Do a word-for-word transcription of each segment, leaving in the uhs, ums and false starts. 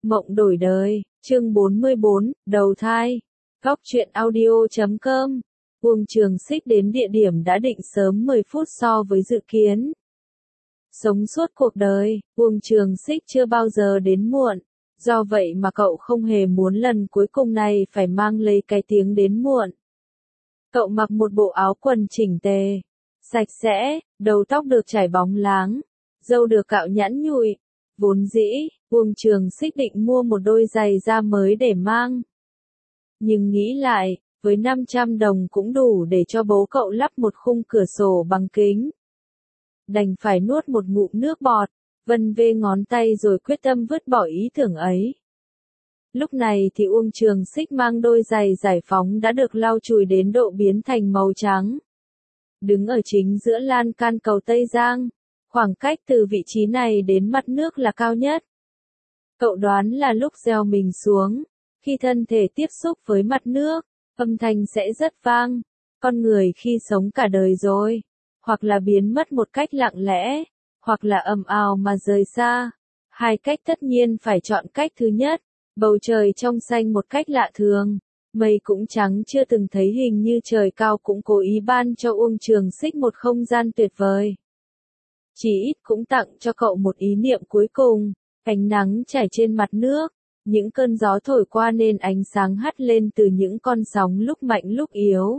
Mộng đổi đời, chương bốn mươi bốn, đầu thai. Góc truyện audio chấm com. Uông Trường Xích đến địa điểm đã định sớm mười phút so với dự kiến. Sống suốt cuộc đời, Uông Trường Xích chưa bao giờ đến muộn. Do vậy mà cậu không hề muốn lần cuối cùng này phải mang lấy cái tiếng đến muộn. Cậu mặc một bộ áo quần chỉnh tề, sạch sẽ, đầu tóc được chải bóng láng, râu được cạo nhẵn nhụi. Vốn dĩ, Uông Trường Xích định mua một đôi giày da mới để mang. Nhưng nghĩ lại, với năm trăm đồng cũng đủ để cho bố cậu lắp một khung cửa sổ bằng kính. Đành phải nuốt một ngụm nước bọt, vân vê ngón tay rồi quyết tâm vứt bỏ ý tưởng ấy. Lúc này thì Uông Trường Xích mang đôi giày giải phóng đã được lau chùi đến độ biến thành màu trắng. Đứng ở chính giữa lan can cầu Tây Giang, khoảng cách từ vị trí này đến mặt nước là cao nhất. Cậu đoán là lúc gieo mình xuống, khi thân thể tiếp xúc với mặt nước, âm thanh sẽ rất vang. Con người khi sống cả đời rồi, hoặc là biến mất một cách lặng lẽ, hoặc là ầm ào mà rời xa. Hai cách tất nhiên phải chọn cách thứ nhất. Bầu trời trong xanh một cách lạ thường, mây cũng trắng chưa từng thấy, hình như trời cao cũng cố ý ban cho Uông Trường Xích một không gian tuyệt vời. Chỉ ít cũng tặng cho cậu một ý niệm cuối cùng. Ánh nắng trải trên mặt nước, những cơn gió thổi qua nên ánh sáng hắt lên từ những con sóng lúc mạnh lúc yếu.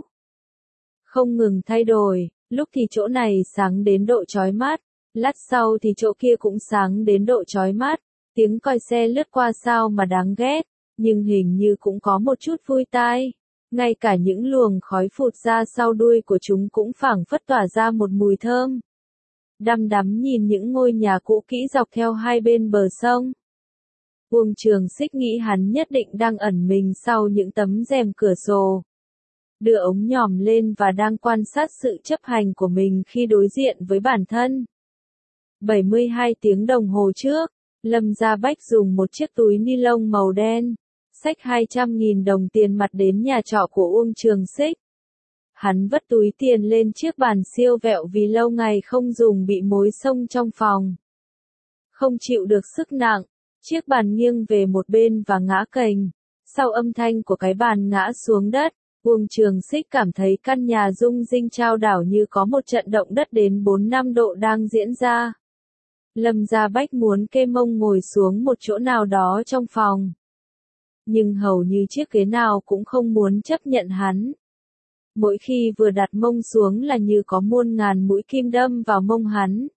Không ngừng thay đổi, lúc thì chỗ này sáng đến độ chói mắt, lát sau thì chỗ kia cũng sáng đến độ chói mắt. Tiếng còi xe lướt qua sao mà đáng ghét, nhưng hình như cũng có một chút vui tai. Ngay cả những luồng khói phụt ra sau đuôi của chúng cũng phảng phất tỏa ra một mùi thơm. Đăm đắm nhìn những ngôi nhà cũ kỹ dọc theo hai bên bờ sông. Uông Trường Xích nghĩ hắn nhất định đang ẩn mình sau những tấm rèm cửa sổ. Đưa ống nhòm lên và đang quan sát sự chấp hành của mình khi đối diện với bản thân. bảy mươi hai tiếng đồng hồ trước, Lâm Gia Bách dùng một chiếc túi ni lông màu đen, xách hai trăm nghìn đồng tiền mặt đến nhà trọ của Uông Trường Xích. Hắn vất túi tiền lên chiếc bàn siêu vẹo vì lâu ngày không dùng bị mối xông trong phòng. Không chịu được sức nặng, chiếc bàn nghiêng về một bên và ngã kềnh. Sau âm thanh của cái bàn ngã xuống đất, Uông Trường Xích cảm thấy căn nhà rung rinh chao đảo như có một trận động đất đến bốn năm độ đang diễn ra. Lâm Gia Bách muốn kê mông ngồi xuống một chỗ nào đó trong phòng. Nhưng hầu như chiếc ghế nào cũng không muốn chấp nhận hắn. Mỗi khi vừa đặt mông xuống là như có muôn ngàn mũi kim đâm vào mông hắn.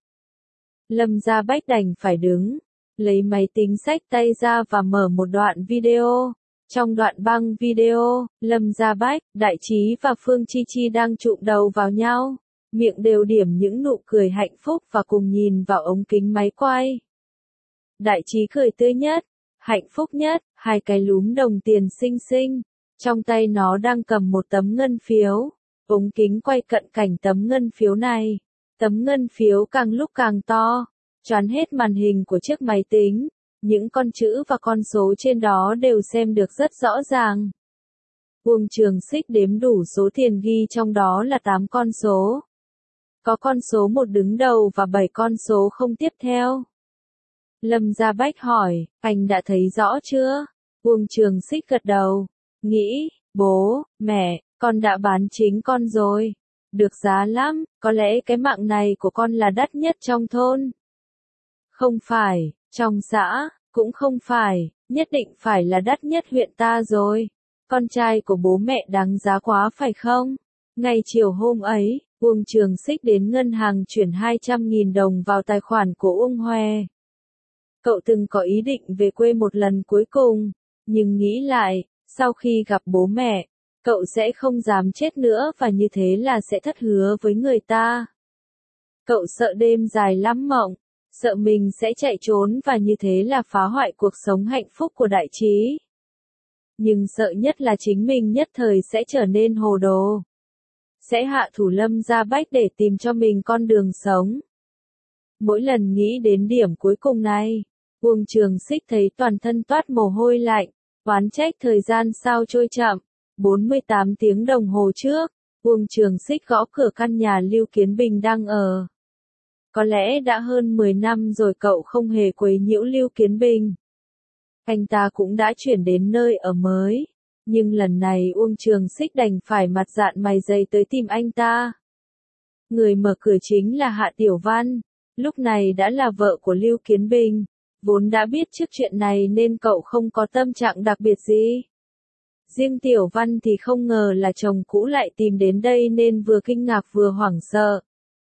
Lâm Gia Bách đành phải đứng, lấy máy tính xách tay ra và mở một đoạn video. Trong đoạn băng video, Lâm Gia Bách, Đại Trí và Phương Chi Chi đang chụm đầu vào nhau, miệng đều điểm những nụ cười hạnh phúc và cùng nhìn vào ống kính máy quay. Đại Trí cười tươi nhất, hạnh phúc nhất, hai cái lúm đồng tiền xinh xinh. Trong tay nó đang cầm một tấm ngân phiếu. Ống kính quay cận cảnh tấm ngân phiếu này. Tấm ngân phiếu càng lúc càng to, choán hết màn hình của chiếc máy tính. Những con chữ và con số trên đó đều xem được rất rõ ràng. Uông Trường Xích đếm đủ số tiền ghi trong đó là tám con số. Có con số một đứng đầu và bảy con số không tiếp theo. Lâm Gia Bách hỏi, anh đã thấy rõ chưa? Uông Trường Xích gật đầu. Nghĩ, bố, mẹ, con đã bán chính con rồi. Được giá lắm, có lẽ cái mạng này của con là đắt nhất trong thôn. Không phải, trong xã, cũng không phải, nhất định phải là đắt nhất huyện ta rồi. Con trai của bố mẹ đáng giá quá phải không? Ngày chiều hôm ấy, Uông Trường Xích đến ngân hàng chuyển hai trăm nghìn đồng vào tài khoản của Uông Hoè. Cậu từng có ý định về quê một lần cuối cùng, nhưng nghĩ lại, sau khi gặp bố mẹ, cậu sẽ không dám chết nữa và như thế là sẽ thất hứa với người ta. Cậu sợ đêm dài lắm mộng, sợ mình sẽ chạy trốn và như thế là phá hoại cuộc sống hạnh phúc của Đại Trí. Nhưng sợ nhất là chính mình nhất thời sẽ trở nên hồ đồ. Sẽ hạ thủ Lâm Gia Bách để tìm cho mình con đường sống. Mỗi lần nghĩ đến điểm cuối cùng này, Uông Trường Xích thấy toàn thân toát mồ hôi lạnh, oán trách thời gian sao trôi chậm. bốn mươi tám tiếng đồng hồ trước, Uông Trường Xích gõ cửa căn nhà Lưu Kiến Bình đang ở. Có lẽ đã hơn mười năm rồi cậu không hề quấy nhiễu Lưu Kiến Bình. anh ta cũng đã chuyển đến nơi ở mới. Nhưng lần này Uông Trường Xích đành phải mặt dạn mày dày tới tìm anh ta. Người mở cửa chính là Hạ Tiểu Văn, lúc này đã là vợ của Lưu Kiến Bình. Vốn đã biết trước chuyện này nên cậu không có tâm trạng đặc biệt gì. Riêng Tiểu Văn thì không ngờ là chồng cũ lại tìm đến đây nên vừa kinh ngạc vừa hoảng sợ.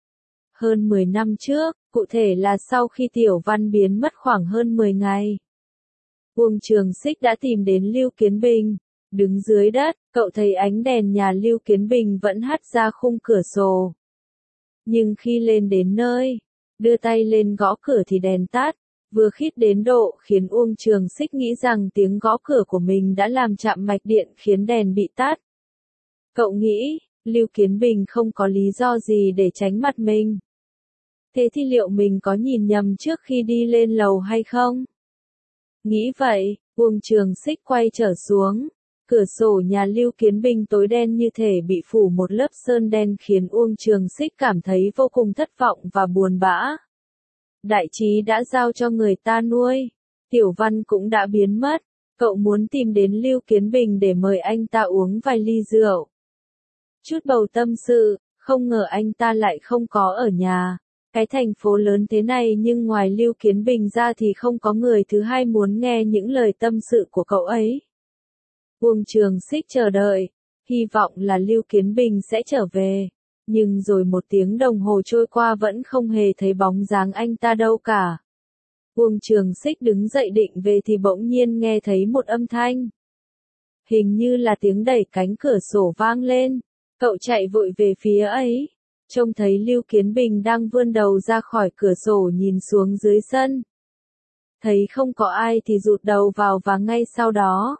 Hơn mười năm trước, cụ thể là sau khi Tiểu Văn biến mất khoảng hơn mười ngày. Uông Trường Xích đã tìm đến Lưu Kiến Bình. Đứng dưới đất, cậu thấy ánh đèn nhà Lưu Kiến Bình vẫn hắt ra khung cửa sổ. Nhưng khi lên đến nơi, đưa tay lên gõ cửa thì đèn tắt, vừa khít đến độ khiến Uông Trường Xích nghĩ rằng tiếng gõ cửa của mình đã làm chạm mạch điện khiến đèn bị tắt. Cậu nghĩ, Lưu Kiến Bình không có lý do gì để tránh mặt mình. Thế thì liệu mình có nhìn nhầm trước khi đi lên lầu hay không? Nghĩ vậy, Uông Trường Xích quay trở xuống. Cửa sổ nhà Lưu Kiến Bình tối đen như thể bị phủ một lớp sơn đen khiến Uông Trường Xích cảm thấy vô cùng thất vọng và buồn bã. Đại trí đã giao cho người ta nuôi. Tiểu Văn cũng đã biến mất. Cậu muốn tìm đến Lưu Kiến Bình để mời anh ta uống vài ly rượu. Chút bầu tâm sự, không ngờ anh ta lại không có ở nhà. Cái thành phố lớn thế này nhưng ngoài Lưu Kiến Bình ra thì không có người thứ hai muốn nghe những lời tâm sự của cậu ấy. Uông Trường Xích chờ đợi, hy vọng là Lưu Kiến Bình sẽ trở về. Nhưng rồi một tiếng đồng hồ trôi qua vẫn không hề thấy bóng dáng anh ta đâu cả. Uông Trường Xích đứng dậy định về thì bỗng nhiên nghe thấy một âm thanh. Hình như là tiếng đẩy cánh cửa sổ vang lên. Cậu chạy vội về phía ấy. Trông thấy Lưu Kiến Bình đang vươn đầu ra khỏi cửa sổ nhìn xuống dưới sân. Thấy không có ai thì rụt đầu vào và ngay sau đó.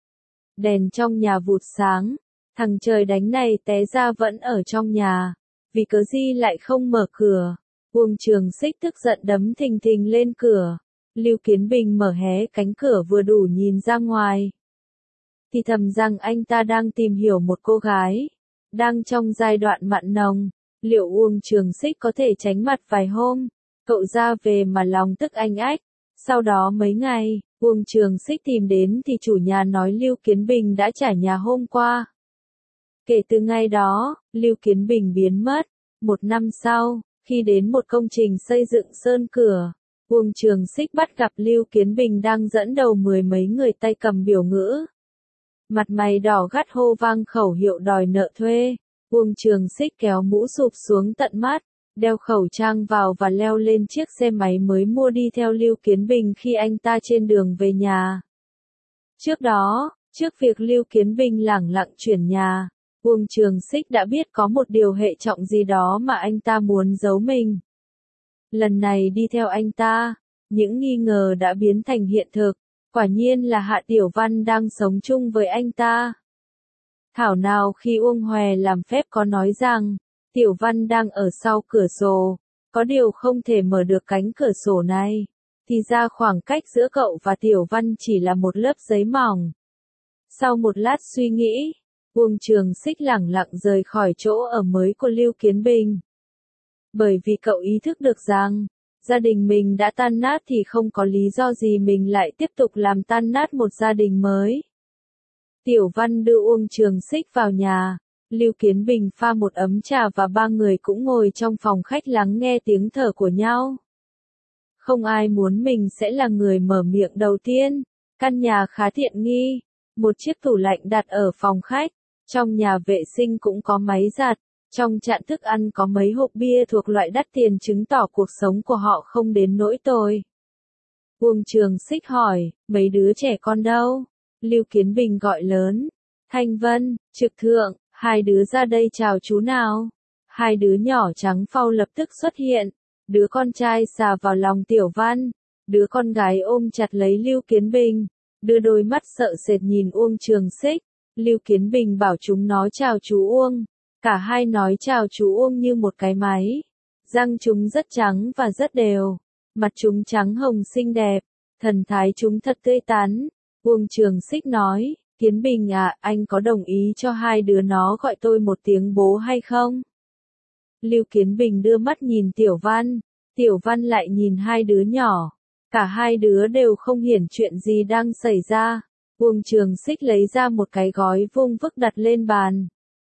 Đèn trong nhà vụt sáng. Thằng trời đánh này té ra vẫn ở trong nhà. Vì cớ gì lại không mở cửa. Uông Trường Xích tức giận đấm thình thình lên cửa. Lưu Kiến Bình mở hé cánh cửa vừa đủ nhìn ra ngoài. Thì thầm rằng anh ta đang tìm hiểu một cô gái. Đang trong giai đoạn mặn nồng. Liệu Uông Trường Xích có thể tránh mặt vài hôm? Cậu ra về mà lòng tức anh ách. Sau đó mấy ngày, Uông Trường Xích tìm đến thì chủ nhà nói Lưu Kiến Bình đã trả nhà hôm qua. Kể từ ngày đó, Lưu Kiến Bình biến mất. Một năm sau, khi đến một công trình xây dựng sơn cửa, Uông Trường Xích bắt gặp Lưu Kiến Bình đang dẫn đầu mười mấy người tay cầm biểu ngữ. Mặt mày đỏ gắt hô vang khẩu hiệu đòi nợ thuê. Uông Trường Xích kéo mũ sụp xuống tận mắt, đeo khẩu trang vào và leo lên chiếc xe máy mới mua đi theo Lưu Kiến Bình khi anh ta trên đường về nhà. Trước đó, trước việc Lưu Kiến Bình lẳng lặng chuyển nhà, Uông Trường Xích đã biết có một điều hệ trọng gì đó mà anh ta muốn giấu mình. Lần này đi theo anh ta, những nghi ngờ đã biến thành hiện thực, quả nhiên là Hạ Tiểu Văn đang sống chung với anh ta. Thảo nào khi Uông Hòe làm phép có nói rằng, Tiểu Văn đang ở sau cửa sổ, có điều không thể mở được cánh cửa sổ này, thì ra khoảng cách giữa cậu và Tiểu Văn chỉ là một lớp giấy mỏng. Sau một lát suy nghĩ, Uông Trường Xích lẳng lặng rời khỏi chỗ ở mới của Lưu Kiến Bình. Bởi vì cậu ý thức được rằng, gia đình mình đã tan nát thì không có lý do gì mình lại tiếp tục làm tan nát một gia đình mới. Tiểu Văn đưa Uông Trường Xích vào nhà, Lưu Kiến Bình pha một ấm trà và ba người cũng ngồi trong phòng khách lắng nghe tiếng thở của nhau. Không ai muốn mình sẽ là người mở miệng đầu tiên. Căn nhà khá tiện nghi, một chiếc tủ lạnh đặt ở phòng khách, trong nhà vệ sinh cũng có máy giặt, trong chạn thức ăn có mấy hộp bia thuộc loại đắt tiền chứng tỏ cuộc sống của họ không đến nỗi tồi. Uông Trường Xích hỏi, mấy đứa trẻ con đâu? Lưu Kiến Bình gọi lớn, Thanh Vân, Trực Thượng, hai đứa ra đây chào chú nào. Hai đứa nhỏ trắng phau lập tức xuất hiện, đứa con trai xà vào lòng Tiểu Văn, đứa con gái ôm chặt lấy Lưu Kiến Bình, đưa đôi mắt sợ sệt nhìn Uông Trường Xích. Lưu Kiến Bình bảo chúng nó chào chú Uông, cả hai nói chào chú Uông như một cái máy. Răng chúng rất trắng và rất đều, mặt chúng trắng hồng xinh đẹp, thần thái chúng thật tươi tắn. Uông Trường Xích nói, Kiến Bình à, anh có đồng ý cho hai đứa nó gọi tôi một tiếng bố hay không? Lưu Kiến Bình đưa mắt nhìn Tiểu Văn, Tiểu Văn lại nhìn hai đứa nhỏ. Cả hai đứa đều không hiểu chuyện gì đang xảy ra. Uông Trường Xích lấy ra một cái gói vuông vức đặt lên bàn.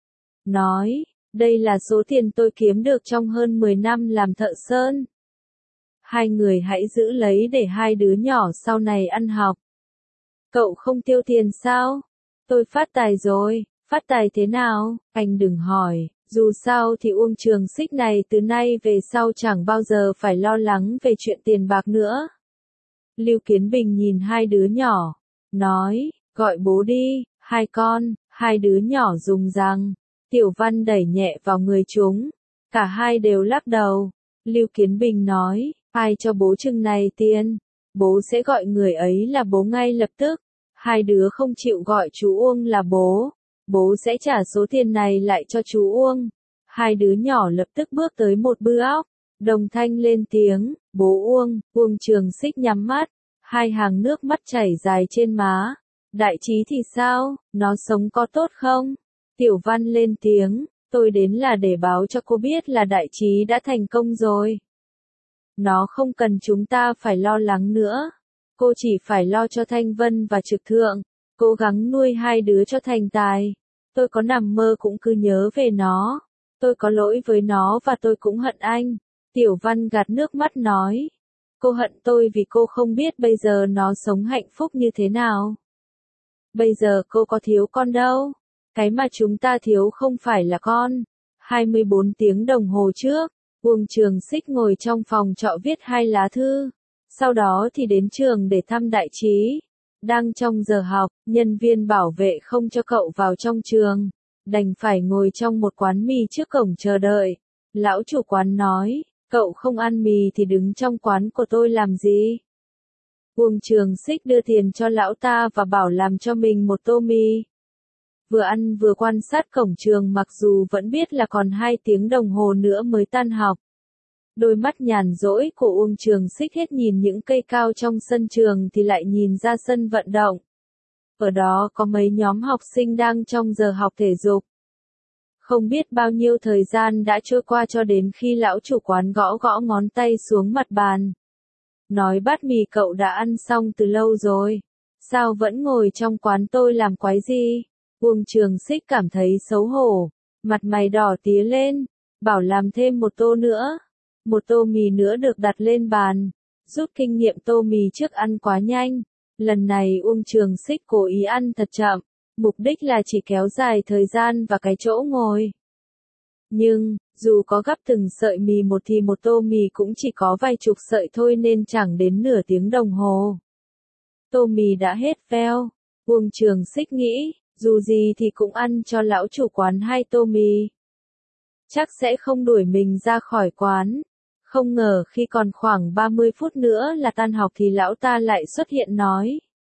Nói, đây là số tiền tôi kiếm được trong hơn mười năm làm thợ sơn. Hai người hãy giữ lấy để hai đứa nhỏ sau này ăn học. Cậu không tiêu tiền sao? Tôi phát tài rồi, phát tài thế nào? Anh đừng hỏi, dù sao thì Uông Trường Xích này từ nay về sau chẳng bao giờ phải lo lắng về chuyện tiền bạc nữa. Lưu Kiến Bình nhìn hai đứa nhỏ, nói, gọi bố đi, hai con, hai đứa nhỏ dùng rằng. Tiểu Văn đẩy nhẹ vào người chúng, cả hai đều lắc đầu. Lưu Kiến Bình nói, ai cho bố chừng này tiền, bố sẽ gọi người ấy là bố ngay lập tức. Hai đứa không chịu gọi chú Uông là bố, bố sẽ trả số tiền này lại cho chú Uông. Hai đứa nhỏ lập tức bước tới một bư óc, đồng thanh lên tiếng, bố Uông. Uông Trường Xích nhắm mắt, hai hàng nước mắt chảy dài trên má. Đại Trí thì sao, nó sống có tốt không? Tiểu Văn lên tiếng, tôi đến là để báo cho cô biết là Đại Trí đã thành công rồi. Nó không cần chúng ta phải lo lắng nữa. Cô chỉ phải lo cho Thanh Vân và Trực Thượng, cố gắng nuôi hai đứa cho thành tài. Tôi có nằm mơ cũng cứ nhớ về nó. Tôi có lỗi với nó và tôi cũng hận anh. Tiểu Văn gạt nước mắt nói. Cô hận tôi vì cô không biết bây giờ nó sống hạnh phúc như thế nào. Bây giờ cô có thiếu con đâu. Cái mà chúng ta thiếu không phải là con. hai mươi bốn tiếng đồng hồ trước, Uông Trường Xích ngồi trong phòng trọ viết hai lá thư. Sau đó thì đến trường để thăm Đại Trí. Đang trong giờ học, nhân viên bảo vệ không cho cậu vào trong trường. Đành phải ngồi trong một quán mì trước cổng chờ đợi. Lão chủ quán nói, cậu không ăn mì thì đứng trong quán của tôi làm gì? Uông Trường Xích đưa tiền cho lão ta và bảo làm cho mình một tô mì. Vừa ăn vừa quan sát cổng trường mặc dù vẫn biết là còn hai tiếng đồng hồ nữa mới tan học. Đôi mắt nhàn rỗi của Uông Trường Xích hết nhìn những cây cao trong sân trường thì lại nhìn ra sân vận động. Ở đó có mấy nhóm học sinh đang trong giờ học thể dục. Không biết bao nhiêu thời gian đã trôi qua cho đến khi lão chủ quán gõ gõ ngón tay xuống mặt bàn. Nói bát mì cậu đã ăn xong từ lâu rồi. Sao vẫn ngồi trong quán tôi làm quái gì? Uông Trường Xích cảm thấy xấu hổ. Mặt mày đỏ tía lên. Bảo làm thêm một tô nữa. Một tô mì nữa được đặt lên bàn. Rút kinh nghiệm tô mì trước ăn quá nhanh. Lần này Uông Trường Xích cố ý ăn thật chậm. Mục đích là chỉ kéo dài thời gian và cái chỗ ngồi. Nhưng, dù có gắp từng sợi mì một thì một tô mì cũng chỉ có vài chục sợi thôi nên chẳng đến nửa tiếng đồng hồ. Tô mì đã hết veo. Uông Trường Xích nghĩ, dù gì thì cũng ăn cho lão chủ quán hai tô mì. Chắc sẽ không đuổi mình ra khỏi quán. Không ngờ khi còn khoảng ba mươi phút nữa là tan học thì lão ta lại xuất hiện nói.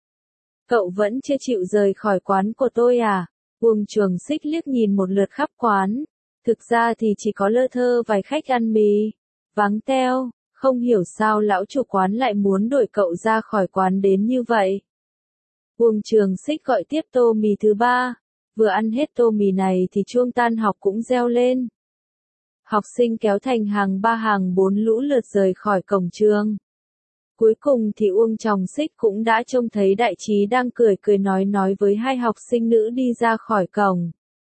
Cậu vẫn chưa chịu rời khỏi quán của tôi à? Uông Trường Xích liếc nhìn một lượt khắp quán. Thực ra thì chỉ có lơ thơ vài khách ăn mì. Vắng teo, không hiểu sao lão chủ quán lại muốn đuổi cậu ra khỏi quán đến như vậy. Uông Trường Xích gọi tiếp tô mì thứ ba. Vừa ăn hết tô mì này thì chuông tan học cũng reo lên. Học sinh kéo thành hàng ba hàng bốn lũ lượt rời khỏi cổng trường. Cuối cùng thì Uông Trường Xích cũng đã trông thấy Đại Trí đang cười cười nói nói với hai học sinh nữ đi ra khỏi cổng.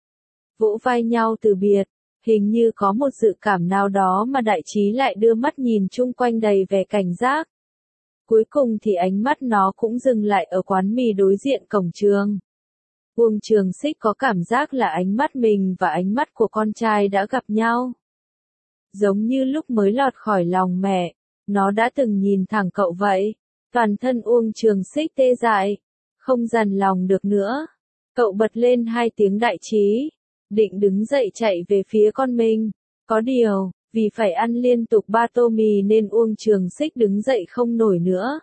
Vỗ vai nhau từ biệt, hình như có một dự cảm nào đó mà Đại Trí lại đưa mắt nhìn chung quanh đầy vẻ cảnh giác. Cuối cùng thì ánh mắt nó cũng dừng lại ở quán mì đối diện cổng trường. Uông Trường Xích có cảm giác là ánh mắt mình và ánh mắt của con trai đã gặp nhau. Giống như lúc mới lọt khỏi lòng mẹ, nó đã từng nhìn thẳng cậu vậy. Toàn thân Uông Trường Xích tê dại, không dằn lòng được nữa. Cậu bật lên hai tiếng Đại Trí, định đứng dậy chạy về phía con mình. Có điều, vì phải ăn liên tục ba tô mì nên Uông Trường Xích đứng dậy không nổi nữa.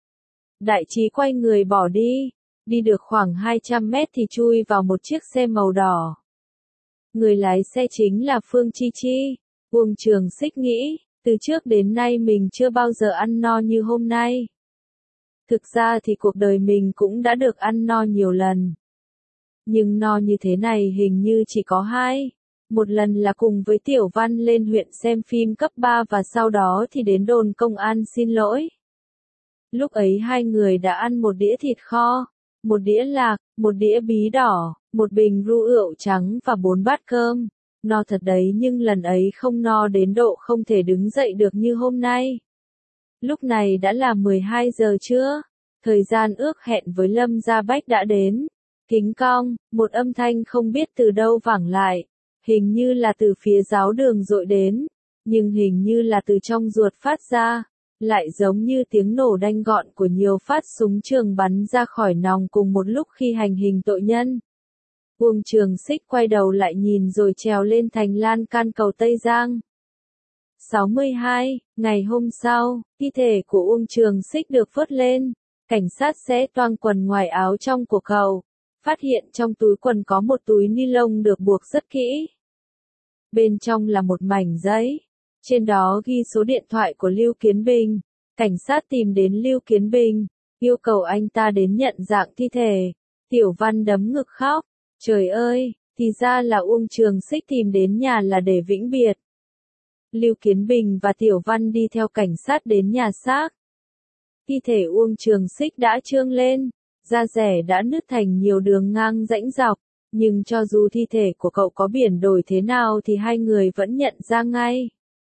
Đại Trí quay người bỏ đi, đi được khoảng hai trăm mét thì chui vào một chiếc xe màu đỏ. Người lái xe chính là Phương Chi Chi. Uông Trường Xích nghĩ, từ trước đến nay mình chưa bao giờ ăn no như hôm nay. Thực ra thì cuộc đời mình cũng đã được ăn no nhiều lần. Nhưng no như thế này hình như chỉ có hai. Một lần là cùng với Tiểu Văn lên huyện xem phim cấp ba và sau đó thì đến đồn công an xin lỗi. Lúc ấy hai người đã ăn một đĩa thịt kho, một đĩa lạc, một đĩa bí đỏ, một bình rượu trắng và bốn bát cơm. No thật đấy, nhưng lần ấy không no đến độ không thể đứng dậy được như hôm nay. Lúc này đã là mười hai giờ trưa, thời gian ước hẹn với Lâm Gia Bách đã đến. Kính cong, một âm thanh không biết từ đâu vẳng lại, hình như là từ phía giáo đường dội đến, nhưng hình như là từ trong ruột phát ra, lại giống như tiếng nổ đanh gọn của nhiều phát súng trường bắn ra khỏi nòng cùng một lúc khi hành hình tội nhân. Uông Trường Xích quay đầu lại nhìn rồi trèo lên thành lan can cầu Tây Giang. sáu mươi hai, ngày hôm sau, thi thể của Uông Trường Xích được vớt lên, cảnh sát xé toang quần ngoài áo trong của cậu, phát hiện trong túi quần có một túi ni lông được buộc rất kỹ. Bên trong là một mảnh giấy, trên đó ghi số điện thoại của Lưu Kiến Bình. Cảnh sát tìm đến Lưu Kiến Bình, yêu cầu anh ta đến nhận dạng thi thể. Tiểu Văn đấm ngực khóc, trời ơi, thì ra là Uông Trường Xích tìm đến nhà là để vĩnh biệt. Lưu Kiến Bình và Tiểu Văn đi theo cảnh sát đến nhà xác. Thi thể Uông Trường Xích đã trương lên, da rẻ đã nứt thành nhiều đường ngang rãnh dọc, nhưng cho dù thi thể của cậu có biển đổi thế nào thì hai người vẫn nhận ra ngay.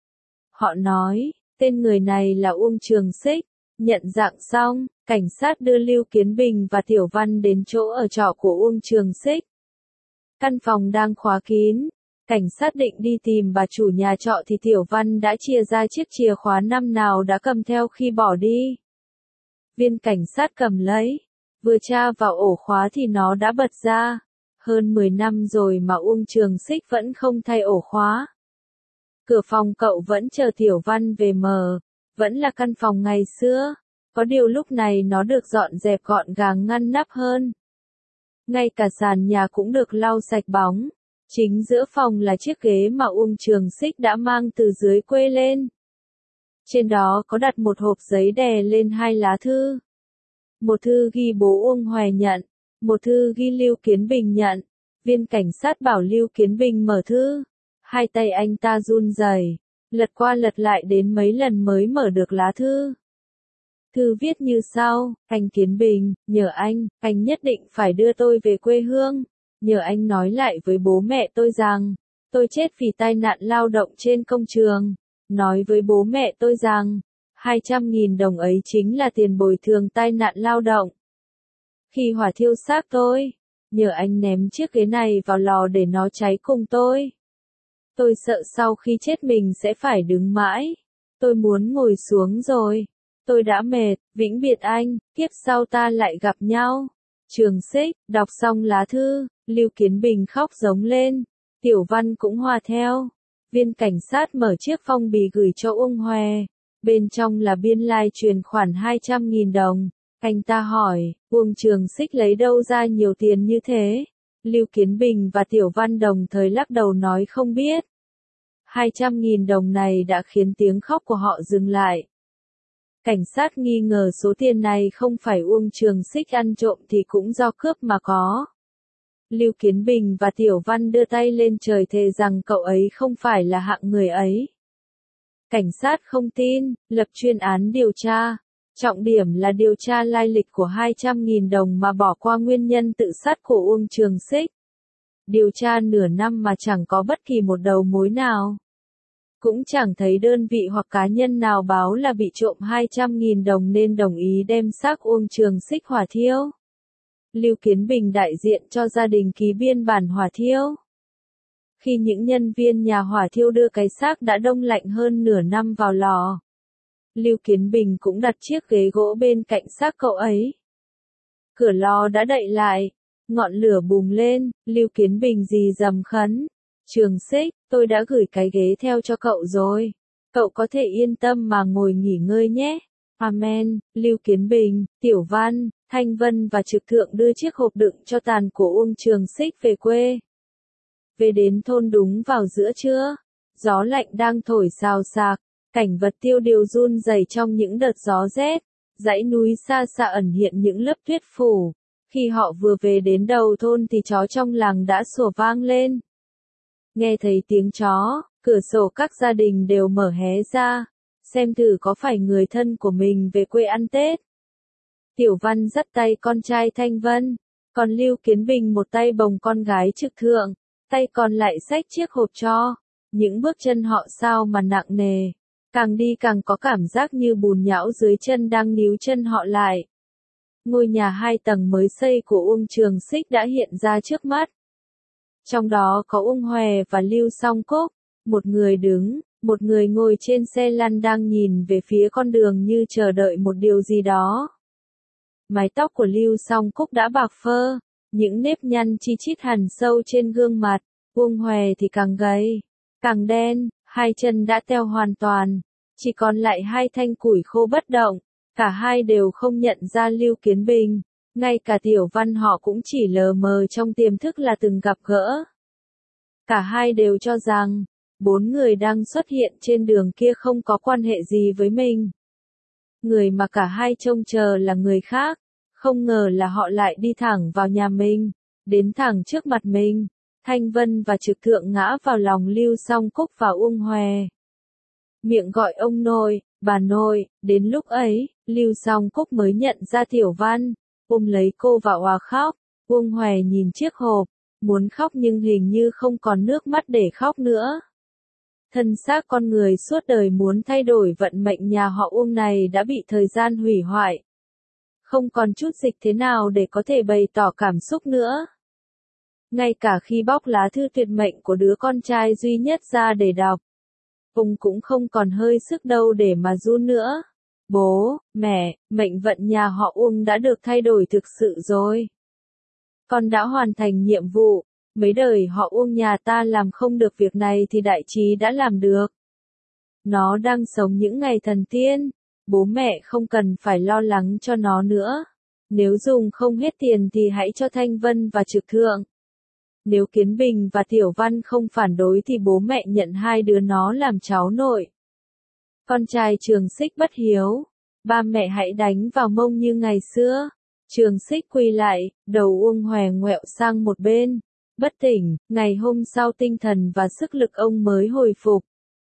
Họ nói, tên người này là Uông Trường Xích. Nhận dạng xong, cảnh sát đưa Lưu Kiến Bình và Tiểu Văn đến chỗ ở trọ của Uông Trường Xích. Căn phòng đang khóa kín, cảnh sát định đi tìm bà chủ nhà trọ thì Tiểu Văn đã chia ra chiếc chìa khóa năm nào đã cầm theo khi bỏ đi. Viên cảnh sát cầm lấy, vừa tra vào ổ khóa thì nó đã bật ra. Hơn mười năm rồi mà Uông Trường Xích vẫn không thay ổ khóa. Cửa phòng cậu vẫn chờ Tiểu Văn về mở, vẫn là căn phòng ngày xưa, có điều lúc này nó được dọn dẹp gọn gàng ngăn nắp hơn. Ngay cả sàn nhà cũng được lau sạch bóng, chính giữa phòng là chiếc ghế mà Uông Trường Xích đã mang từ dưới quê lên. Trên đó có đặt một hộp giấy đè lên hai lá thư. Một thư ghi bố Uông Hoè nhận, một thư ghi Lưu Kiến Bình nhận. Viên cảnh sát bảo Lưu Kiến Bình mở thư. Hai tay anh ta run rẩy, lật qua lật lại đến mấy lần mới mở được lá thư. Thư viết như sau: anh Kiến Bình, nhờ anh, anh nhất định phải đưa tôi về quê hương. Nhờ anh nói lại với bố mẹ tôi rằng, tôi chết vì tai nạn lao động trên công trường. Nói với bố mẹ tôi rằng, hai trăm nghìn đồng ấy chính là tiền bồi thường tai nạn lao động. Khi hỏa thiêu xác tôi, nhờ anh ném chiếc ghế này vào lò để nó cháy cùng tôi. Tôi sợ sau khi chết mình sẽ phải đứng mãi. Tôi muốn ngồi xuống rồi. Tôi đã mệt, vĩnh biệt anh, kiếp sau ta lại gặp nhau. Trường Xích, đọc xong lá thư, Lưu Kiến Bình khóc giống lên. Tiểu Văn cũng hòa theo. Viên cảnh sát mở chiếc phong bì gửi cho Uông Hoè. Bên trong là biên lai truyền khoản hai trăm nghìn đồng. Anh ta hỏi, Uông Trường Xích lấy đâu ra nhiều tiền như thế? Lưu Kiến Bình và Tiểu Văn đồng thời lắc đầu nói không biết. hai trăm nghìn đồng này đã khiến tiếng khóc của họ dừng lại. Cảnh sát nghi ngờ số tiền này không phải Uông Trường Xích ăn trộm thì cũng do cướp mà có. Lưu Kiến Bình và Tiểu Văn đưa tay lên trời thề rằng cậu ấy không phải là hạng người ấy. Cảnh sát không tin, lập chuyên án điều tra. Trọng điểm là điều tra lai lịch của hai trăm nghìn đồng mà bỏ qua nguyên nhân tự sát của Uông Trường Xích. Điều tra nửa năm mà chẳng có bất kỳ một đầu mối nào. Cũng chẳng thấy đơn vị hoặc cá nhân nào báo là bị trộm hai trăm nghìn đồng nên đồng ý đem xác Uông Trường Xích hỏa thiêu. Lưu Kiến Bình đại diện cho gia đình ký biên bản hỏa thiêu. Khi những nhân viên nhà hỏa thiêu đưa cái xác đã đông lạnh hơn nửa năm vào lò, Lưu Kiến Bình cũng đặt chiếc ghế gỗ bên cạnh xác cậu ấy. Cửa lò đã đậy lại, ngọn lửa bùng lên, Lưu Kiến Bình rì rầm khấn. Trường Xích, tôi đã gửi cái ghế theo cho cậu rồi. Cậu có thể yên tâm mà ngồi nghỉ ngơi nhé. Amen. Lưu Kiến Bình, Tiểu Văn, Thanh Vân và Trực Thượng đưa chiếc hộp đựng cho tàn của Uông Trường Xích về quê. Về đến thôn đúng vào giữa trưa, gió lạnh đang thổi xào xạc, cảnh vật tiêu điều run rẩy trong những đợt gió rét, dãy núi xa xa ẩn hiện những lớp tuyết phủ. Khi họ vừa về đến đầu thôn thì chó trong làng đã sủa vang lên. Nghe thấy tiếng chó, cửa sổ các gia đình đều mở hé ra, xem thử có phải người thân của mình về quê ăn Tết. Tiểu Văn dắt tay con trai Thanh Vân, còn Lưu Kiến Bình một tay bồng con gái Trực Thượng, tay còn lại xách chiếc hộp cho. Những bước chân họ sao mà nặng nề, càng đi càng có cảm giác như bùn nhão dưới chân đang níu chân họ lại. Ngôi nhà hai tầng mới xây của Uông Trường Xích đã hiện ra trước mắt. Trong đó có Uông Hòe và Lưu Song Cúc, một người đứng, một người ngồi trên xe lăn đang nhìn về phía con đường như chờ đợi một điều gì đó. Mái tóc của Lưu Song Cúc đã bạc phơ, những nếp nhăn chi chít hằn sâu trên gương mặt, Uông Hòe thì càng gầy, càng đen, hai chân đã teo hoàn toàn, chỉ còn lại hai thanh củi khô bất động, cả hai đều không nhận ra Lưu Kiến Bình, ngay cả Tiểu Văn họ cũng chỉ lờ mờ trong tiềm thức là từng gặp gỡ. Cả hai đều cho rằng, bốn người đang xuất hiện trên đường kia không có quan hệ gì với mình. Người mà cả hai trông chờ là người khác, không ngờ là họ lại đi thẳng vào nhà mình, đến thẳng trước mặt mình. Thanh Vân và Trực Thượng ngã vào lòng Lưu Song Cúc và Uông Hòe. Miệng gọi ông nội, bà nội, đến lúc ấy, Lưu Song Cúc mới nhận ra Tiểu Văn, ôm lấy cô và òa khóc. Uông Hòe nhìn chiếc hộp, muốn khóc nhưng hình như không còn nước mắt để khóc nữa. Thân xác con người suốt đời muốn thay đổi vận mệnh nhà họ Uông này đã bị thời gian hủy hoại. Không còn chút dịch thế nào để có thể bày tỏ cảm xúc nữa. Ngay cả khi bóc lá thư tuyệt mệnh của đứa con trai duy nhất ra để đọc, ông cũng không còn hơi sức đâu để mà run nữa. Bố, mẹ, mệnh vận nhà họ Uông đã được thay đổi thực sự rồi. Con đã hoàn thành nhiệm vụ, mấy đời họ Uông nhà ta làm không được việc này thì đại trí đã làm được. Nó đang sống những ngày thần tiên, bố mẹ không cần phải lo lắng cho nó nữa. Nếu dùng không hết tiền thì hãy cho Thanh Vân và Trực Thượng. Nếu Kiến Bình và Tiểu Văn không phản đối thì bố mẹ nhận hai đứa nó làm cháu nội. Con trai Trường Xích bất hiếu, ba mẹ hãy đánh vào mông như ngày xưa. Trường Xích quỳ lại, đầu Uông Hòe ngoẹo sang một bên, bất tỉnh. Ngày hôm sau tinh thần và sức lực ông mới hồi phục.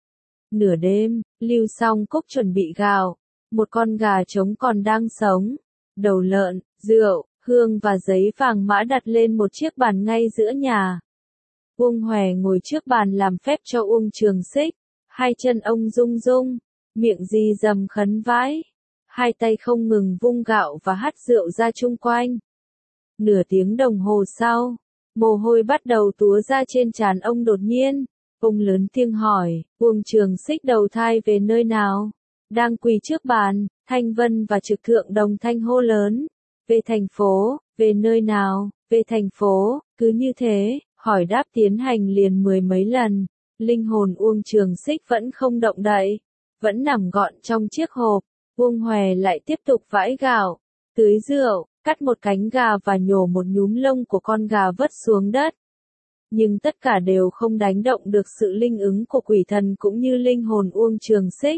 Nửa đêm, Lưu Song Cúc chuẩn bị gạo, một con gà trống còn đang sống, đầu lợn, rượu, hương và giấy vàng mã đặt lên một chiếc bàn ngay giữa nhà. Uông Hòe ngồi trước bàn làm phép cho Uông Trường Xích, hai chân ông rung rung, miệng rì rầm khấn vái, hai tay không ngừng vung gạo và hắt rượu ra chung quanh. Nửa tiếng đồng hồ sau, mồ hôi bắt đầu túa ra trên trán ông đột nhiên, ông lớn tiếng hỏi, Uông Trường Xích đầu thai về nơi nào? Đang quỳ trước bàn, Thanh Vân và Trực Thượng đồng thanh hô lớn, về thành phố, về nơi nào, về thành phố. Cứ như thế, hỏi đáp tiến hành liền mười mấy lần, linh hồn Uông Trường Xích vẫn không động đậy, vẫn nằm gọn trong chiếc hộp. Uông Hòe lại tiếp tục vãi gạo, tưới rượu, cắt một cánh gà và nhổ một nhúm lông của con gà vứt xuống đất. Nhưng tất cả đều không đánh động được sự linh ứng của quỷ thần cũng như linh hồn Uông Trường Xích.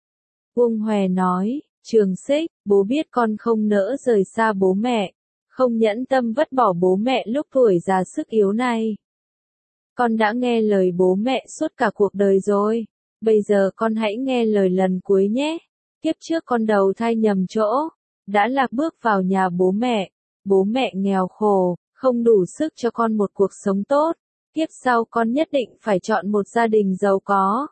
Uông Hòe nói, Trường Xích, bố biết con không nỡ rời xa bố mẹ, không nhẫn tâm vứt bỏ bố mẹ lúc tuổi già sức yếu này. Con đã nghe lời bố mẹ suốt cả cuộc đời rồi, bây giờ con hãy nghe lời lần cuối nhé. Kiếp trước con đầu thai nhầm chỗ, đã lạc bước vào nhà bố mẹ, bố mẹ nghèo khổ, không đủ sức cho con một cuộc sống tốt. Kiếp sau con nhất định phải chọn một gia đình giàu có.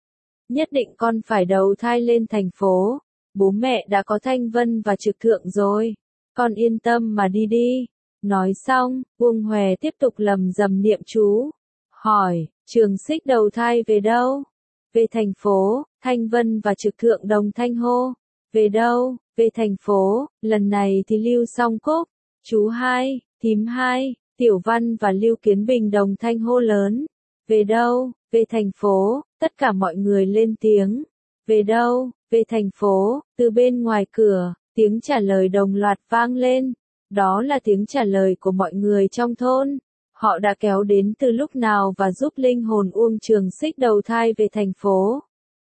Nhất định con phải đầu thai lên thành phố. Bố mẹ đã có Thanh Vân và Trực Thượng rồi. Con yên tâm mà đi đi. Nói xong, Uông Hòe tiếp tục lầm rầm niệm chú. Hỏi, Trường Xích đầu thai về đâu? Về thành phố. Thanh Vân và Trực Thượng đồng thanh hô. Về đâu? Về thành phố. Lần này thì Lưu Song Cúc, chú hai, thím hai, Tiểu Văn và Lưu Kiến Bình đồng thanh hô lớn. Về đâu? Về thành phố. Tất cả mọi người lên tiếng. Về đâu? Về thành phố. Từ bên ngoài cửa, tiếng trả lời đồng loạt vang lên. Đó là tiếng trả lời của mọi người trong thôn. Họ đã kéo đến từ lúc nào và giúp linh hồn Uông Trường Xích đầu thai về thành phố.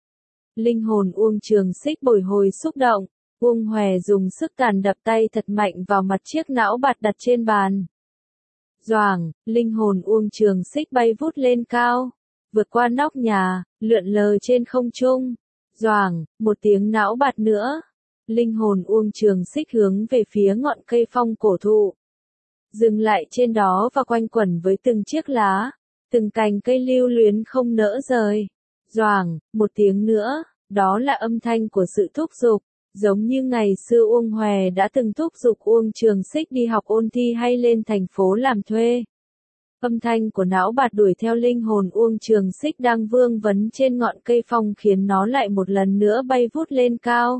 Linh hồn Uông Trường Xích bồi hồi xúc động. Uông Hòe dùng sức tàn đập tay thật mạnh vào mặt chiếc não bạt đặt trên bàn. Doàng, linh hồn Uông Trường Xích bay vút lên cao, vượt qua nóc nhà, lượn lờ trên không trung. Doàng, một tiếng não bạt nữa. Linh hồn Uông Trường Xích hướng về phía ngọn cây phong cổ thụ. Dừng lại trên đó và quanh quẩn với từng chiếc lá, từng cành cây lưu luyến không nỡ rời. Doàng, một tiếng nữa, đó là âm thanh của sự thúc giục, giống như ngày xưa Uông Hòe đã từng thúc giục Uông Trường Xích đi học ôn thi hay lên thành phố làm thuê. Âm thanh của não bạt đuổi theo linh hồn Uông Trường Xích đang vương vấn trên ngọn cây phong khiến nó lại một lần nữa bay vút lên cao.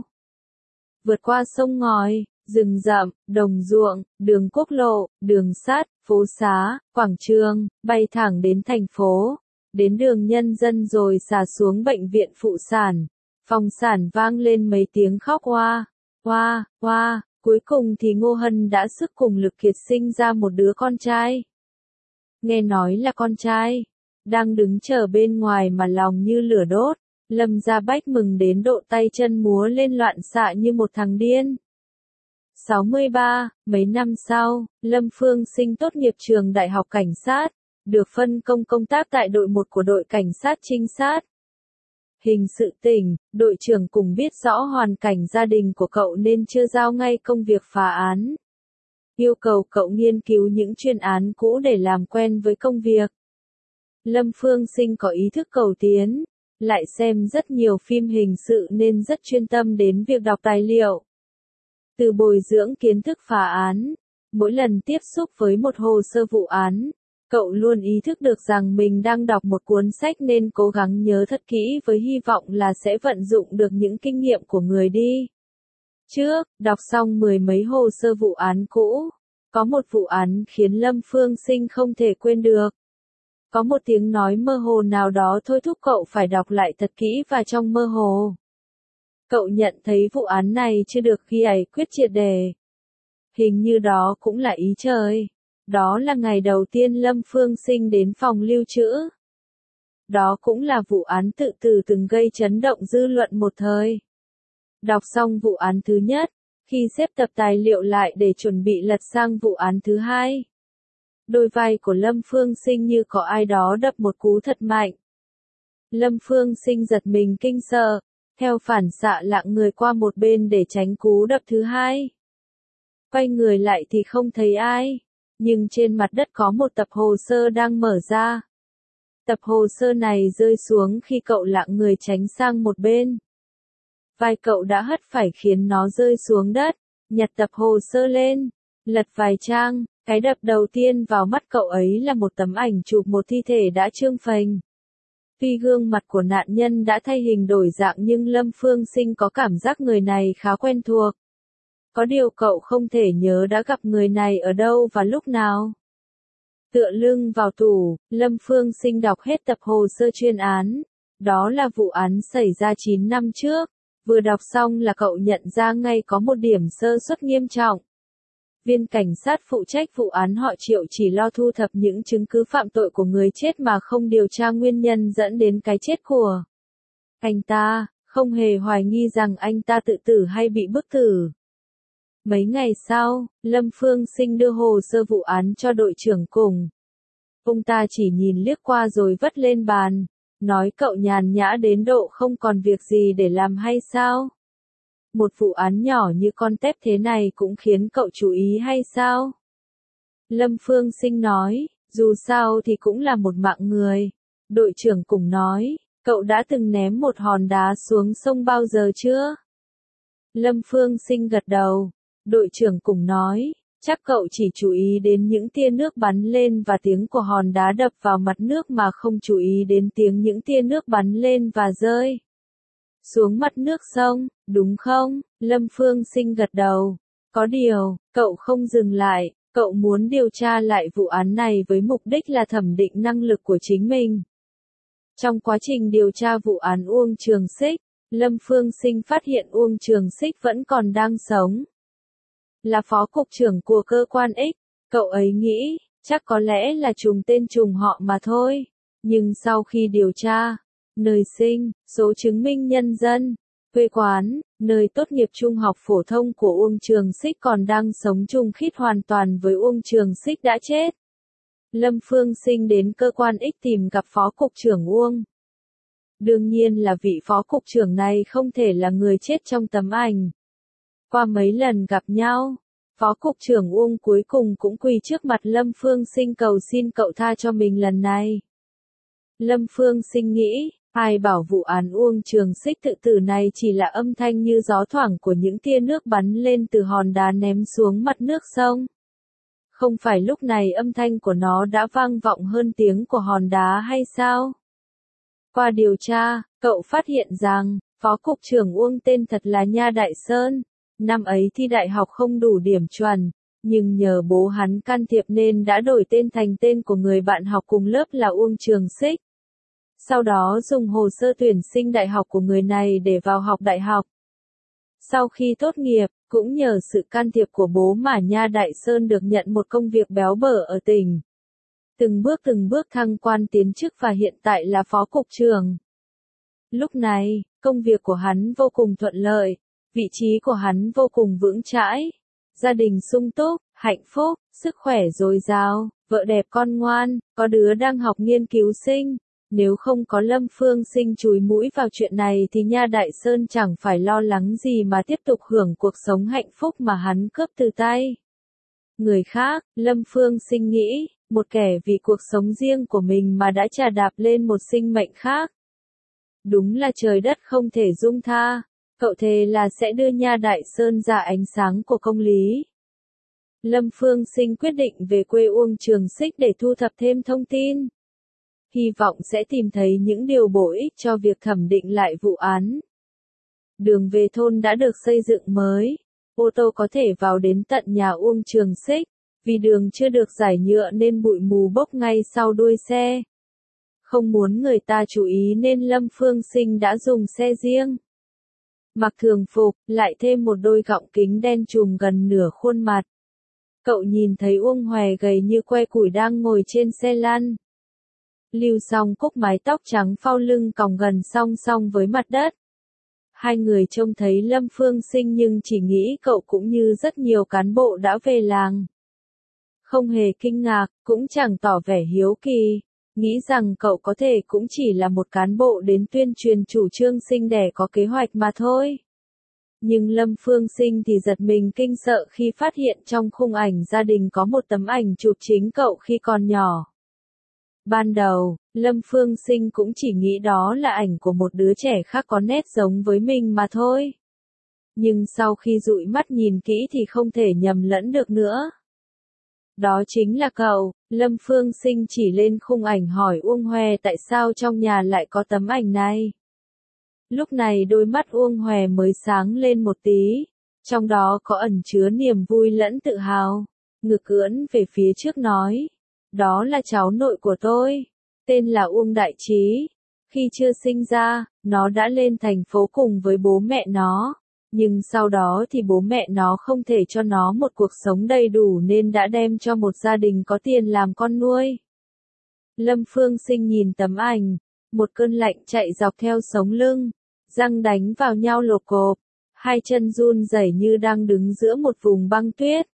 Vượt qua sông ngòi, rừng rậm, đồng ruộng, đường quốc lộ, đường sắt, phố xá, quảng trường, bay thẳng đến thành phố, đến đường nhân dân rồi xả xuống bệnh viện phụ sản. Phòng sản vang lên mấy tiếng khóc oa, oa, oa, cuối cùng thì Ngô Hân đã sức cùng lực kiệt sinh ra một đứa con trai. Nghe nói là con trai, đang đứng chờ bên ngoài mà lòng như lửa đốt, Lâm Gia Bách mừng đến độ tay chân múa lên loạn xạ như một thằng điên. sáu mươi ba, mấy năm sau, Lâm Phương Sinh tốt nghiệp trường Đại học Cảnh sát, được phân công công tác tại đội một của đội cảnh sát trinh sát hình sự tỉnh. Đội trưởng cùng biết rõ hoàn cảnh gia đình của cậu nên chưa giao ngay công việc phá án. Yêu cầu cậu nghiên cứu những chuyên án cũ để làm quen với công việc. Lâm Phương Sinh có ý thức cầu tiến, lại xem rất nhiều phim hình sự nên rất chuyên tâm đến việc đọc tài liệu. Từ bồi dưỡng kiến thức phá án, mỗi lần tiếp xúc với một hồ sơ vụ án, cậu luôn ý thức được rằng mình đang đọc một cuốn sách nên cố gắng nhớ thật kỹ với hy vọng là sẽ vận dụng được những kinh nghiệm của người đi trước. Đọc xong mười mấy hồ sơ vụ án cũ, có một vụ án khiến Lâm Phương Sinh không thể quên được. Có một tiếng nói mơ hồ nào đó thôi thúc cậu phải đọc lại thật kỹ và trong mơ hồ. Cậu nhận thấy vụ án này chưa được ghi ấy quyết triệt đề. Hình như đó cũng là ý trời. Đó là ngày đầu tiên Lâm Phương Sinh đến phòng lưu trữ. Đó cũng là vụ án tự tử từng gây chấn động dư luận một thời. Đọc xong vụ án thứ nhất, khi xếp tập tài liệu lại để chuẩn bị lật sang vụ án thứ hai, đôi vai của Lâm Phương Sinh như có ai đó đập một cú thật mạnh. Lâm Phương Sinh giật mình kinh sợ, theo phản xạ lạng người qua một bên để tránh cú đập thứ hai. Quay người lại thì không thấy ai, nhưng trên mặt đất có một tập hồ sơ đang mở ra. Tập hồ sơ này rơi xuống khi cậu lạng người tránh sang một bên. Vai cậu đã hất phải khiến nó rơi xuống đất, nhặt tập hồ sơ lên, lật vài trang. Cái đập đầu tiên vào mắt cậu ấy là một tấm ảnh chụp một thi thể đã trương phình. Tuy gương mặt của nạn nhân đã thay hình đổi dạng nhưng Lâm Phương Sinh có cảm giác người này khá quen thuộc. Có điều cậu không thể nhớ đã gặp người này ở đâu và lúc nào. Tựa lưng vào tủ, Lâm Phương Sinh đọc hết tập hồ sơ chuyên án. Đó là vụ án xảy ra chín năm trước. Vừa đọc xong là cậu nhận ra ngay có một điểm sơ suất nghiêm trọng. Viên cảnh sát phụ trách vụ án họ Triệu chỉ lo thu thập những chứng cứ phạm tội của người chết mà không điều tra nguyên nhân dẫn đến cái chết của anh ta, không hề hoài nghi rằng anh ta tự tử hay bị bức tử. Mấy ngày sau, Lâm Phương Sinh đưa hồ sơ vụ án cho đội trưởng cùng. Ông ta chỉ nhìn liếc qua rồi vất lên bàn, nói cậu nhàn nhã đến độ không còn việc gì để làm hay sao? Một vụ án nhỏ như con tép thế này cũng khiến cậu chú ý hay sao? Lâm Phương Sinh nói, dù sao thì cũng là một mạng người. Đội trưởng cùng nói, cậu đã từng ném một hòn đá xuống sông bao giờ chưa? Lâm Phương Sinh gật đầu. Đội trưởng cùng nói, chắc cậu chỉ chú ý đến những tia nước bắn lên và tiếng của hòn đá đập vào mặt nước mà không chú ý đến tiếng những tia nước bắn lên và rơi xuống mặt nước sông, đúng không? Lâm Phương Sinh gật đầu. Có điều, cậu không dừng lại, cậu muốn điều tra lại vụ án này với mục đích là thẩm định năng lực của chính mình. Trong quá trình điều tra vụ án Uông Trường Xích, Lâm Phương Sinh phát hiện Uông Trường Xích vẫn còn đang sống. Là phó cục trưởng của cơ quan X, cậu ấy nghĩ, chắc có lẽ là trùng tên trùng họ mà thôi. Nhưng sau khi điều tra, nơi sinh, số chứng minh nhân dân, quê quán, nơi tốt nghiệp trung học phổ thông của Uông Trường Xích còn đang sống chung khít hoàn toàn với Uông Trường Xích đã chết. Lâm Phương Sinh đến cơ quan X tìm gặp phó cục trưởng Uông. Đương nhiên là vị phó cục trưởng này không thể là người chết trong tấm ảnh. Qua mấy lần gặp nhau, Phó Cục trưởng Uông cuối cùng cũng quỳ trước mặt Lâm Phương Sinh cầu xin cậu tha cho mình lần này. Lâm Phương Sinh nghĩ, ai bảo vụ án Uông Trường Xích tự tử này chỉ là âm thanh như gió thoảng của những tia nước bắn lên từ hòn đá ném xuống mặt nước sông. Không phải lúc này âm thanh của nó đã vang vọng hơn tiếng của hòn đá hay sao? Qua điều tra, cậu phát hiện rằng, Phó Cục trưởng Uông tên thật là Nha Đại Sơn. Năm ấy thi đại học không đủ điểm chuẩn, nhưng nhờ bố hắn can thiệp nên đã đổi tên thành tên của người bạn học cùng lớp là Uông Trường Xích. Sau đó dùng hồ sơ tuyển sinh đại học của người này để vào học đại học. Sau khi tốt nghiệp, cũng nhờ sự can thiệp của bố mà Nha Đại Sơn được nhận một công việc béo bở ở tỉnh. Từng bước từng bước thăng quan tiến chức và hiện tại là phó cục trưởng. Lúc này, công việc của hắn vô cùng thuận lợi, vị trí của hắn vô cùng vững chãi, gia đình sung túc, hạnh phúc, sức khỏe dồi dào, vợ đẹp con ngoan, có đứa đang học nghiên cứu sinh. Nếu không có Lâm Phương Sinh chúi mũi vào chuyện này thì Nha Đại Sơn chẳng phải lo lắng gì mà tiếp tục hưởng cuộc sống hạnh phúc mà hắn cướp từ tay người khác. Lâm Phương Sinh nghĩ, một kẻ vì cuộc sống riêng của mình mà đã trà đạp lên một sinh mệnh khác. Đúng là trời đất không thể dung tha, cậu thề là sẽ đưa Nha Đại Sơn ra ánh sáng của công lý. Lâm Phương Sinh quyết định về quê Uông Trường Xích để thu thập thêm thông tin. Hy vọng sẽ tìm thấy những điều bổ ích cho việc thẩm định lại vụ án. Đường về thôn đã được xây dựng mới, ô tô có thể vào đến tận nhà Uông Trường Xích, vì đường chưa được giải nhựa nên bụi mù bốc ngay sau đuôi xe. Không muốn người ta chú ý nên Lâm Phương Sinh đã dùng xe riêng. Mặc thường phục, lại thêm một đôi gọng kính đen trùm gần nửa khuôn mặt. Cậu nhìn thấy Uông Hòe gầy như que củi đang ngồi trên xe lăn. Lưu Song Cúc mái tóc trắng phau lưng còng gần song song với mặt đất. Hai người trông thấy Lâm Phương Sinh nhưng chỉ nghĩ cậu cũng như rất nhiều cán bộ đã về làng. Không hề kinh ngạc, cũng chẳng tỏ vẻ hiếu kỳ, nghĩ rằng cậu có thể cũng chỉ là một cán bộ đến tuyên truyền chủ trương sinh đẻ có kế hoạch mà thôi. Nhưng Lâm Phương Sinh thì giật mình kinh sợ khi phát hiện trong khung ảnh gia đình có một tấm ảnh chụp chính cậu khi còn nhỏ. Ban đầu, Lâm Phương Sinh cũng chỉ nghĩ đó là ảnh của một đứa trẻ khác có nét giống với mình mà thôi. Nhưng sau khi dụi mắt nhìn kỹ thì không thể nhầm lẫn được nữa. Đó chính là cậu. Lâm Phương Sinh chỉ lên khung ảnh hỏi Uông Hòe tại sao trong nhà lại có tấm ảnh này. Lúc này đôi mắt Uông Hòe mới sáng lên một tí, trong đó có ẩn chứa niềm vui lẫn tự hào, ngực ưỡn về phía trước nói. Đó là cháu nội của tôi, tên là Uông Đại Trí. Khi chưa sinh ra, nó đã lên thành phố cùng với bố mẹ nó, nhưng sau đó thì bố mẹ nó không thể cho nó một cuộc sống đầy đủ nên đã đem cho một gia đình có tiền làm con nuôi. Lâm Phương Sinh nhìn tấm ảnh, một cơn lạnh chạy dọc theo sống lưng, răng đánh vào nhau lộp cộp, hai chân run rẩy như đang đứng giữa một vùng băng tuyết.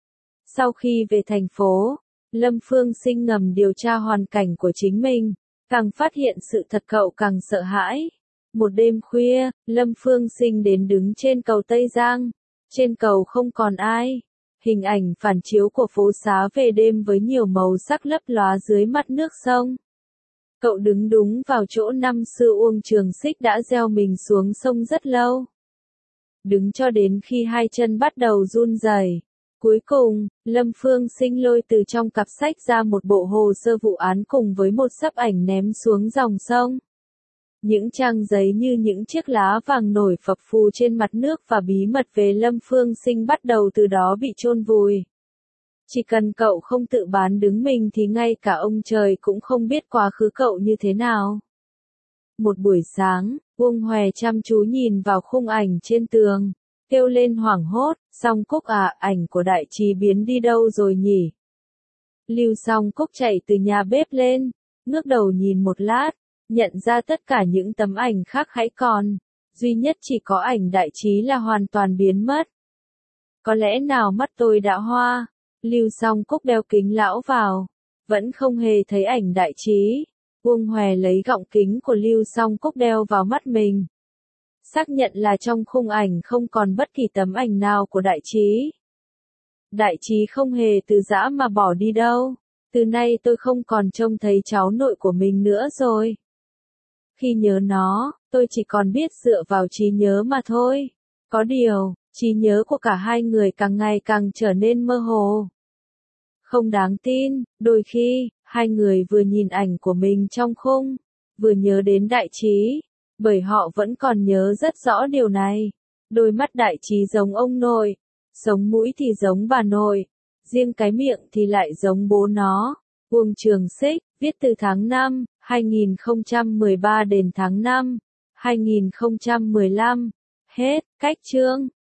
Sau khi về thành phố, Lâm Phương Sinh ngầm điều tra hoàn cảnh của chính mình, càng phát hiện sự thật cậu càng sợ hãi. Một đêm khuya, Lâm Phương Sinh đến đứng trên cầu Tây Giang. Trên cầu không còn ai. Hình ảnh phản chiếu của phố xá về đêm với nhiều màu sắc lấp lóa dưới mặt nước sông. Cậu đứng đúng vào chỗ năm xưa Uông Trường Xích đã gieo mình xuống sông rất lâu. Đứng cho đến khi hai chân bắt đầu run rẩy. Cuối cùng, Lâm Phương Sinh lôi từ trong cặp sách ra một bộ hồ sơ vụ án cùng với một xấp ảnh ném xuống dòng sông. Những trang giấy như những chiếc lá vàng nổi phập phù trên mặt nước và bí mật về Lâm Phương Sinh bắt đầu từ đó bị chôn vùi. Chỉ cần cậu không tự bán đứng mình thì ngay cả ông trời cũng không biết quá khứ cậu như thế nào. Một buổi sáng, Uông Hòe chăm chú nhìn vào khung ảnh trên tường, kêu lên hoảng hốt, Song Cúc à, ảnh của Đại Trí biến đi đâu rồi nhỉ? Lưu Song Cúc chạy từ nhà bếp lên, ngước đầu nhìn một lát, nhận ra tất cả những tấm ảnh khác hãy còn, duy nhất chỉ có ảnh Đại Trí là hoàn toàn biến mất. Có lẽ nào mắt tôi đã hoa? Lưu Song Cúc đeo kính lão vào, vẫn không hề thấy ảnh Đại Trí. Uông Hòe lấy gọng kính của Lưu Song Cúc đeo vào mắt mình. Xác nhận là trong khung ảnh không còn bất kỳ tấm ảnh nào của Đại Trí. Đại Trí không hề từ giã mà bỏ đi đâu. Từ nay tôi không còn trông thấy cháu nội của mình nữa rồi. Khi nhớ nó, tôi chỉ còn biết dựa vào trí nhớ mà thôi. Có điều, trí nhớ của cả hai người càng ngày càng trở nên mơ hồ. Không đáng tin, đôi khi, hai người vừa nhìn ảnh của mình trong khung, vừa nhớ đến Đại Trí, bởi họ vẫn còn nhớ rất rõ điều này. Đôi mắt Đại Trí giống ông nội, sống mũi thì giống bà nội, riêng cái miệng thì lại giống bố nó. Uông Trường Xích, viết từ tháng năm, hai nghìn không trăm mười ba đến tháng năm, hai nghìn không trăm mười lăm. Hết, cách chương.